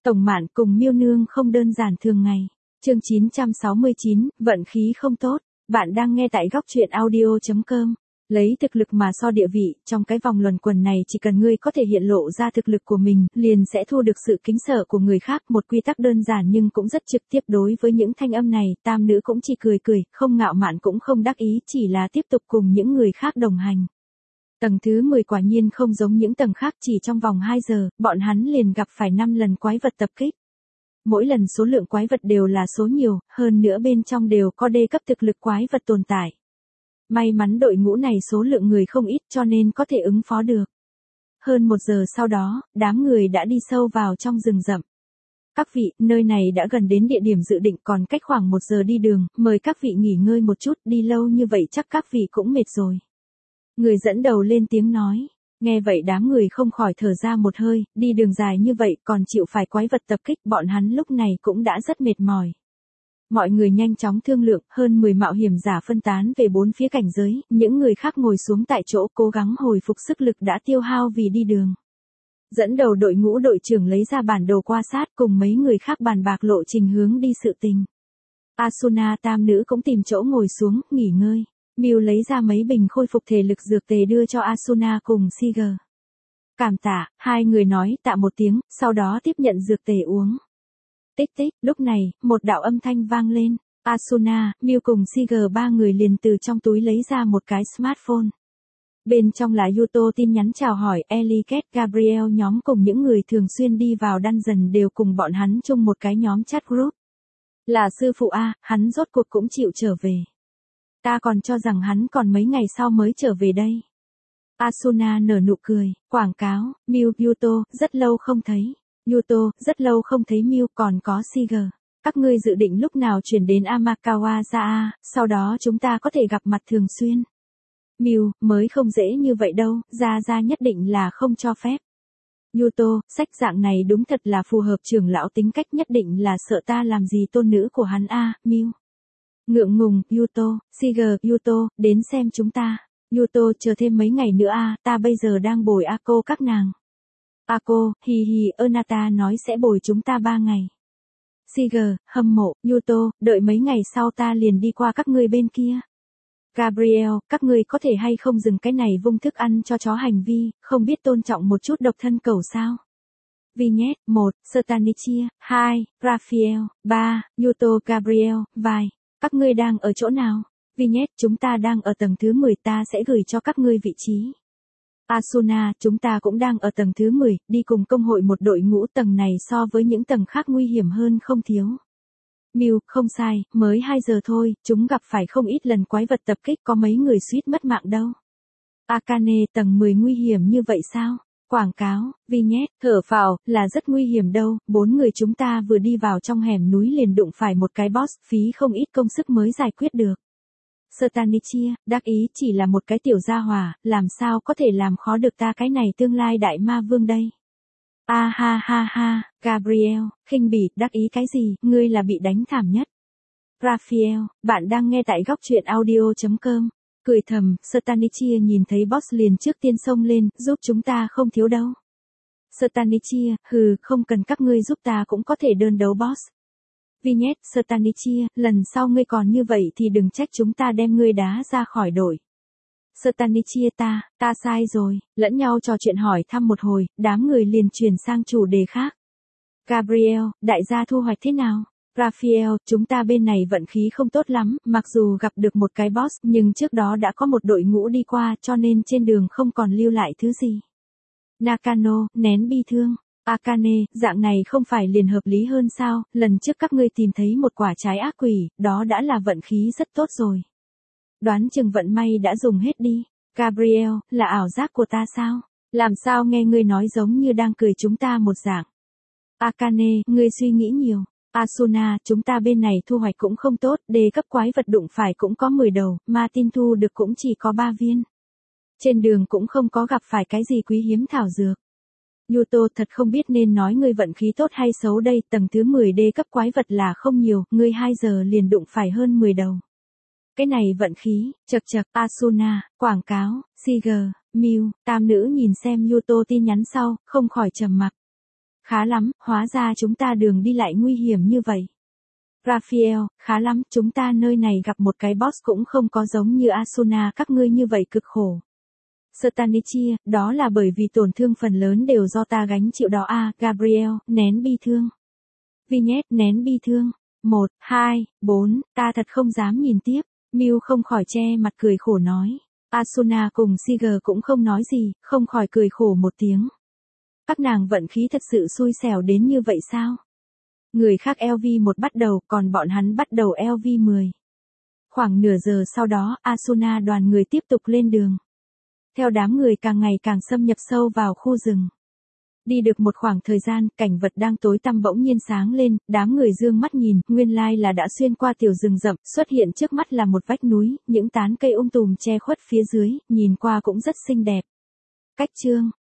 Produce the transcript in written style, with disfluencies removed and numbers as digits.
Tổng Mạn cùng Miêu Nương không đơn giản thường ngày. Chương 969, vận khí không tốt. Bạn đang nghe tại góc truyện audio.com. Lấy thực lực mà so địa vị, trong cái vòng luẩn quẩn này chỉ cần ngươi có thể hiện lộ ra thực lực của mình, liền sẽ thu được sự kính sợ của người khác. Một quy tắc đơn giản nhưng cũng rất trực tiếp. Đối với những thanh âm này, tam nữ cũng chỉ cười cười, không ngạo mạn cũng không đắc ý, chỉ là tiếp tục cùng những người khác đồng hành. Tầng thứ 10 quả nhiên không giống những tầng khác, chỉ trong vòng 2 giờ, bọn hắn liền gặp phải 5 lần quái vật tập kích. Mỗi lần số lượng quái vật đều là số nhiều, hơn nữa bên trong đều có đê cấp thực lực quái vật tồn tại. May mắn đội ngũ này số lượng người không ít cho nên có thể ứng phó được. Hơn 1 giờ sau đó, đám người đã đi sâu vào trong rừng rậm. Các vị, nơi này đã gần đến địa điểm dự định, còn cách khoảng 1 giờ đi đường, mời các vị nghỉ ngơi một chút, đi lâu như vậy chắc các vị cũng mệt rồi. Người dẫn đầu lên tiếng nói. Nghe vậy đám người không khỏi thở ra một hơi, đi đường dài như vậy còn chịu phải quái vật tập kích, bọn hắn lúc này cũng đã rất mệt mỏi. Mọi người nhanh chóng thương lượng, hơn 10 mạo hiểm giả phân tán về 4 phía cảnh giới, những người khác ngồi xuống tại chỗ cố gắng hồi phục sức lực đã tiêu hao vì đi đường. Dẫn đầu đội ngũ đội trưởng lấy ra bản đồ quan sát cùng mấy người khác bàn bạc lộ trình hướng đi sự tình. Asuna tam nữ cũng tìm chỗ ngồi xuống, nghỉ ngơi. Miu lấy ra mấy bình khôi phục thể lực dược tề đưa cho Asuna cùng Siger. Cảm tạ, hai người nói tạ một tiếng, sau đó tiếp nhận dược tề uống. Tích tích, lúc này, một đạo âm thanh vang lên. Asuna, Miu cùng Siger ba người liền từ trong túi lấy ra một cái smartphone. Bên trong là Yuto tin nhắn chào hỏi, Ellie, Gabriel nhóm cùng những người thường xuyên đi vào dungeon đều cùng bọn hắn chung một cái nhóm chat group. Là sư phụ A, hắn rốt cuộc cũng chịu trở về. Ta còn cho rằng hắn còn mấy ngày sau mới trở về đây. Asuna nở nụ cười, quảng cáo, Miu, Yuto, rất lâu không thấy. Yuto, rất lâu không thấy Miu, còn có Siger. Các ngươi dự định lúc nào chuyển đến Amakawa ra, sau đó chúng ta có thể gặp mặt thường xuyên. Miu, mới không dễ như vậy đâu, ra nhất định là không cho phép. Yuto, sách dạng này đúng thật là phù hợp trưởng lão tính cách, nhất định là sợ ta làm gì tôn nữ của hắn a, Miu. Ngượng ngùng, Yuto, Siger, Yuto, đến xem chúng ta. Yuto, chờ thêm mấy ngày nữa a, ta bây giờ đang bồi Ako các nàng. Ako, hi hi, Onata nói sẽ bồi chúng ta 3 ngày. Siger, hâm mộ, Yuto, đợi mấy ngày sau ta liền đi qua các ngươi bên kia. Gabriel, các ngươi có thể hay không dừng cái này vung thức ăn cho chó hành vi, không biết tôn trọng một chút độc thân cầu sao. Vignette, 1, Stanichia, 2, Raphael, 3, Yuto, Gabriel, vai. Các ngươi đang ở chỗ nào? Vignette, chúng ta đang ở tầng thứ 10, ta sẽ gửi cho các ngươi vị trí. Asuna, chúng ta cũng đang ở tầng thứ 10, đi cùng công hội một đội ngũ, tầng này so với những tầng khác nguy hiểm hơn không thiếu. Miu, không sai, mới 2 giờ thôi, chúng gặp phải không ít lần quái vật tập kích, có mấy người suýt mất mạng đâu. Akane, tầng 10 nguy hiểm như vậy sao? Quảng cáo, Vignette, thở phào, là rất nguy hiểm đâu, 4 người chúng ta vừa đi vào trong hẻm núi liền đụng phải một cái boss, phí không ít công sức mới giải quyết được. Stanichia, đắc ý, chỉ là một cái tiểu gia hỏa, làm sao có thể làm khó được ta cái này tương lai đại ma vương đây. A ha ha ha, Gabriel, khinh bỉ, đắc ý cái gì, ngươi là bị đánh thảm nhất. Raphael, bạn đang nghe tại góc truyện audio.com. Cười thầm, Stanichia nhìn thấy boss liền trước tiên xông lên, giúp chúng ta không thiếu đâu. Stanichia, hừ, không cần các ngươi giúp ta cũng có thể đơn đấu boss. Vignette, Stanichia, lần sau ngươi còn như vậy thì đừng trách chúng ta đem ngươi đá ra khỏi đội. Stanichia, ta sai rồi, lẫn nhau trò chuyện hỏi thăm một hồi, đám người liền chuyển sang chủ đề khác. Gabriel, đại gia thu hoạch thế nào? Raphael, chúng ta bên này vận khí không tốt lắm, mặc dù gặp được một cái boss, nhưng trước đó đã có một đội ngũ đi qua cho nên trên đường không còn lưu lại thứ gì. Nakano, nén bi thương. Akane, dạng này không phải liền hợp lý hơn sao, lần trước các ngươi tìm thấy một quả trái ác quỷ, đó đã là vận khí rất tốt rồi. Đoán chừng vận may đã dùng hết đi. Gabriel, là ảo giác của ta sao? Làm sao nghe ngươi nói giống như đang cười chúng ta một dạng. Akane, ngươi suy nghĩ nhiều. Asuna, chúng ta bên này thu hoạch cũng không tốt, đề cấp quái vật đụng phải cũng có 10 đầu, Martin thu được cũng chỉ có 3 viên. Trên đường cũng không có gặp phải cái gì quý hiếm thảo dược. Yuto, thật không biết nên nói ngươi vận khí tốt hay xấu đây, tầng thứ 10 đề cấp quái vật là không nhiều, ngươi 2 giờ liền đụng phải hơn 10 đầu. Cái này vận khí, chật, Asuna, quảng cáo, Siger, Miu, tam nữ nhìn xem Yuto tin nhắn sau, không khỏi trầm mặc. Khá lắm, hóa ra chúng ta đường đi lại nguy hiểm như vậy. Raphael, khá lắm, chúng ta nơi này gặp một cái boss cũng không có giống như Asuna các ngươi như vậy cực khổ. Stanichia, đó là bởi vì tổn thương phần lớn đều do ta gánh chịu đó à, Gabriel, nén bi thương. Vignette, nén bi thương. 1, 2, 4, ta thật không dám nhìn tiếp. Mew không khỏi che mặt cười khổ nói. Asuna cùng Siger cũng không nói gì, không khỏi cười khổ một tiếng. Các nàng vận khí thật sự xui xẻo đến như vậy sao? Người khác LV1 bắt đầu, còn bọn hắn bắt đầu LV10. Khoảng nửa giờ sau đó, Asuna đoàn người tiếp tục lên đường. Theo đám người càng ngày càng xâm nhập sâu vào khu rừng. Đi được một khoảng thời gian, cảnh vật đang tối tăm bỗng nhiên sáng lên, đám người dương mắt nhìn, nguyên lai là đã xuyên qua tiểu rừng rậm, xuất hiện trước mắt là một vách núi, những tán cây tùm che khuất phía dưới, nhìn qua cũng rất xinh đẹp. Cách chương